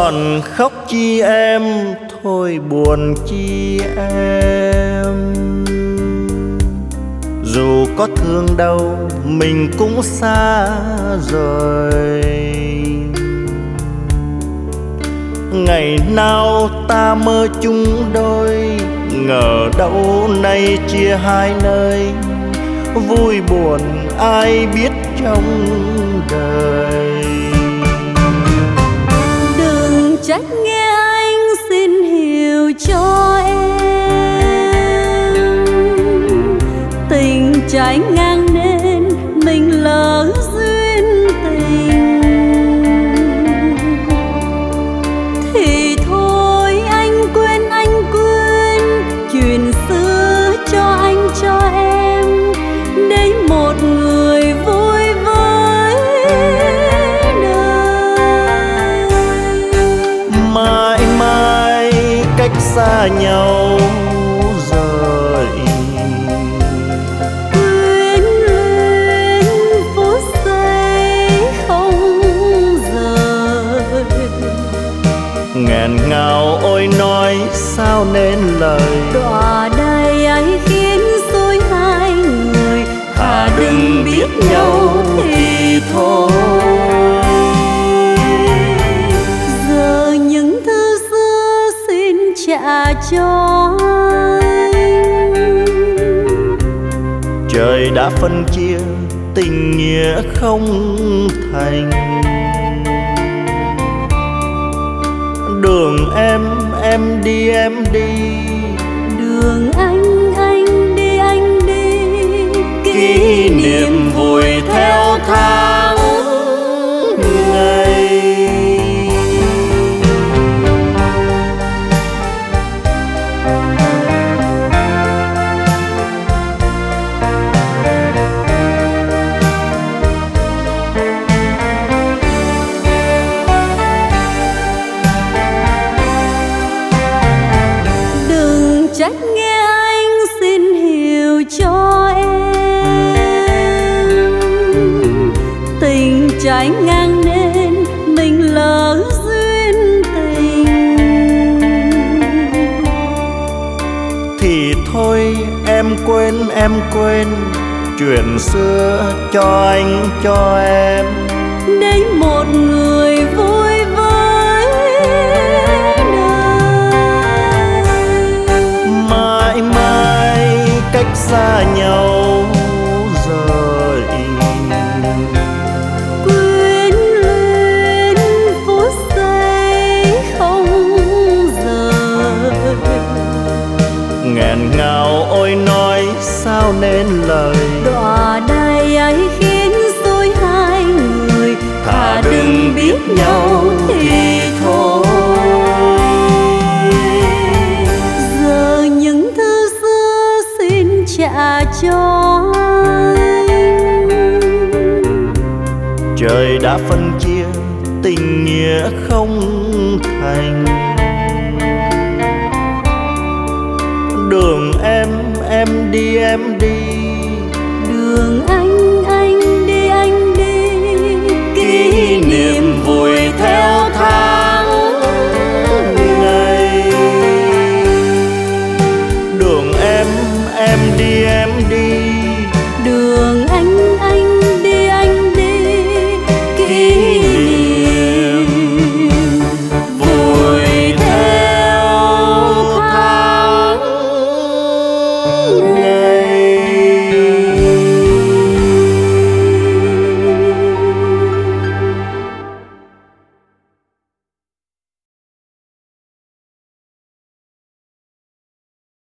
còn khóc chi em, thôi buồn chi em. Dù có thương đâu mình cũng xa rồi. Ngày nào ta mơ chung đôi, ngờ đâu nay chia hai nơi. Vui buồn ai biết trong đời. Đừng trách nghe anh xin hiểu cho em. Tình trái ngang nên mình lỡ duyên tình. Thì thôi anh quên chuyện xưa cho anh cho em. Để một người vui với đời. Mãi mãi cách xa nhau rồi. Quyến luyến phút giây không rời. Nghẹn ngào ôi nói sao nên lời. Đọa đầy ấy khiến dối hai người. Thà đừng biết nhau thì thôi. Giờ những thứ xưa xin trả cho anh. Trời đã phân chia tình nghĩa không thành. Đường em đi em đi. Đường anh đi anh đi. Kỷ niệm vùi theo tháng ngày. Đừng trách nghe anh xin hiểu cho em. Tình trái ngang nên mình lỡ duyên tình. Thì thôi em quên chuyện xưa cho anh cho em. Để một người vui với đời. Mãi mãi cách xa nhau rồi. Quyến luyến phút giây không rời. Nghẹn ngào ôi nói sao nên lời. Đọa đầy ấy khiến dối hai người. Thà đừng biết nhau thì thôi. Giờ những thứ xưa xin trả cho anh. Trời đã phân chia tình nghĩa không thành. Đường em đi em đi. Đường